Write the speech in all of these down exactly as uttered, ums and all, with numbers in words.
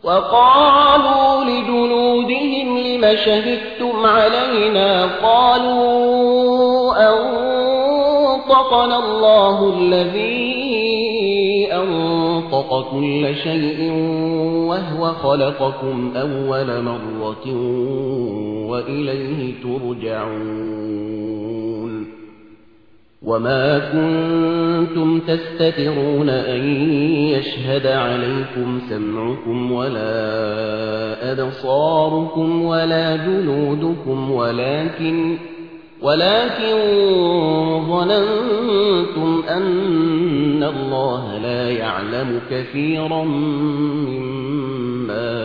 وقالوا لجلودهم لم شهدتم علينا قالوا أنطقنا الله الذي أنطق كل شيء وهو خلقكم أول مرة وإليه ترجعون وما كنتم تستترون أن يشهد عليكم سمعكم ولا أبصاركم ولا جلودكم ولكن ولكن ظننتم أن الله لا يعلم كثيرا مما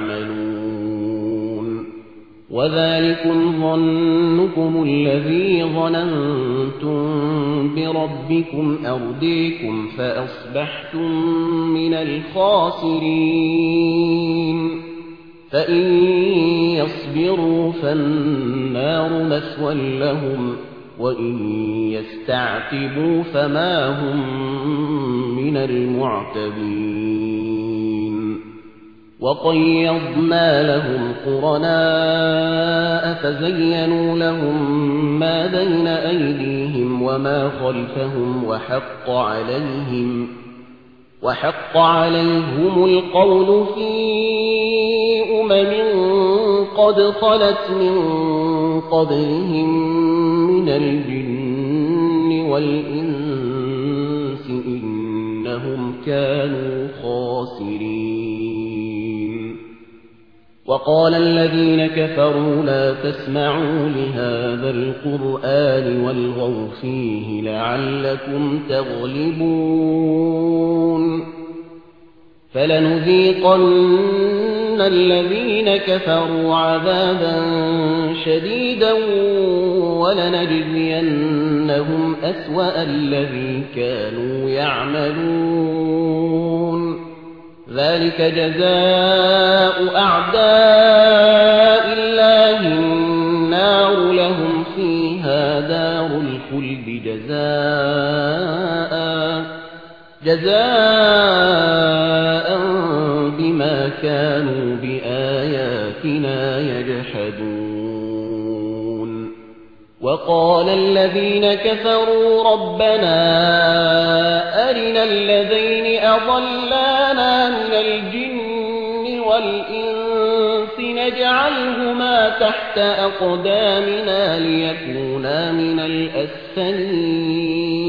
تعملون وذلكم ظنكم الذي ظننتم بربكم أرديكم فأصبحتم من الخاسرين فإن يصبروا فالنار مثوى لهم وإن يستعتبوا فما هم من المعتبين وقيضنا لهم قرناء فزينوا لهم ما بين أيديهم وما خلفهم وحق عليهم وحق عليهم القول في أمم قد خلت من قبلهم من الجن والإنس إنهم كانوا خاسرين وقال الذين كفروا لا تسمعوا لهذا القرآن والغوا فيه لعلكم تغلبون فلنذيقن الذين كفروا عذابا شديدا ولنجزينهم أسوأ الذي كانوا يعملون ذلك جزاء أعداء الله النار لهم فيها دار الخلد جزاء جزاء بما كانوا بآياتنا يجحدون وقال الذين كفروا ربنا أرنا الذين أضلانا من الجن والإنس نجعلهما تحت أقدامنا ليكونا من الأسفلين